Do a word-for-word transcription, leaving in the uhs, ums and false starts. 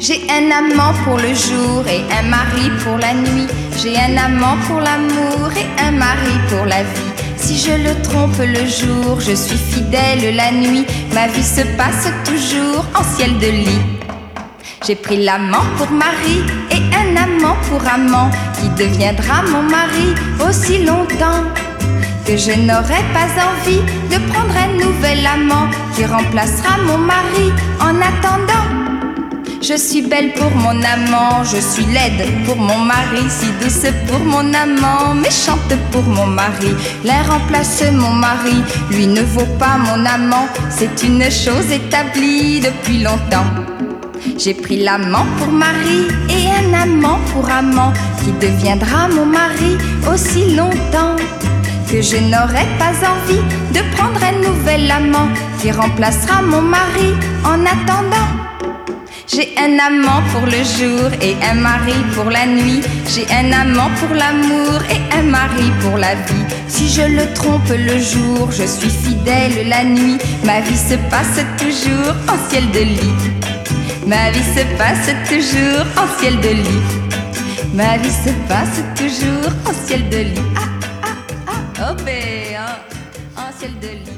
J'ai un amant pour le jour et un mari pour la nuit. J'ai un amant pour l'amour et un mari pour la vie. Si je le trompe le jour, je suis fidèle la nuit. Ma vie se passe toujours en ciel de lit. J'ai pris l'amant pour mari et un amant pour amant, qui deviendra mon mari aussi longtemps que je n'aurai pas envie de prendre un nouvel amant qui remplacera mon mari en attendant. Je suis belle pour mon amant, je suis laide pour mon mari, si douce pour mon amant, méchante pour mon mari. L'un remplace mon mari, lui ne vaut pas mon amant, c'est une chose établie depuis longtemps. J'ai pris l'amant pour mari et un amant pour amant, qui deviendra mon mari aussi longtemps que je n'aurai pas envie de prendre un nouvel amant qui remplacera mon mari en attendant. J'ai un amant pour le jour et un mari pour la nuit. J'ai un amant pour l'amour et un mari pour la vie. Si je le trompe le jour, je suis fidèle la nuit. Ma vie se passe toujours en ciel de lit. Ma vie se passe toujours en ciel de lit. Ma vie se passe toujours en ciel de lit. Ah, ah, ah, oh, ben, hein, en ciel de lit.